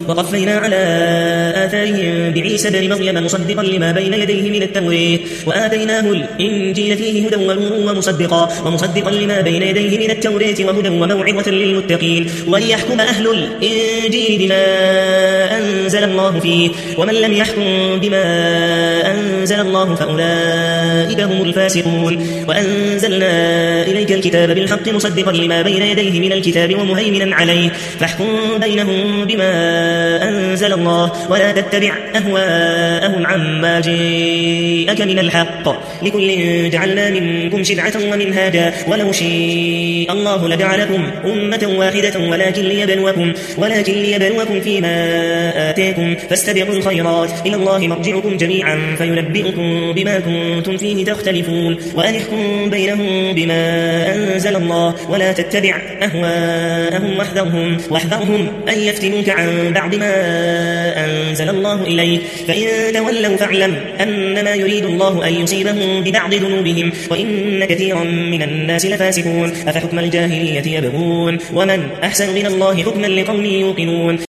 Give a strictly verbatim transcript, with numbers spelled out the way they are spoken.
وقفينا على آثارهم بعيسى بن مريم مصدقا لما بين يديه من التوراة وآتيناه الإنجيل فيه هدى ونور ومصدقا ومصدقا لما بين يديه من التوراة وهدى وموعظة للمتقين وليحكم أهل الإنجيل بما أنزل الله فيه ومن لم يحكم بما أنزل الله فأولئك هم الفاسقون وأنزلنا إليك الكتاب بالحق مصدقا لما بين يديه من الكتاب ومهيمنا عليه فاحكم بينهم بما أنزل الله ولا تتبع أهواءهم عما جاءك من الحق لكل جعلنا منكم شرعة ومنهاجا ولو شاء الله لجعلكم أمة واحدة ولكن ليبلوكم ولكن ليبلوكم فيما آتاكم فاستبقوا الخيرات إلى الله مرجعكم جميعا فينبئكم بما كنتم فيه تختلفون وأن احكم بينهم بما أنزل الله ولا تتبع أهواءهم واحذرهم واحذرهم أن يفتنوك عن بعد ما أنزل الله إليك فإن تولوا فاعلم أنما يريد الله أن يصيبهم ببعض ذنوبهم وإن كثيرا من الناس لفاسقون أفحكم الجاهلية يبغون ومن أحسن من الله حكما لقوم يوقنون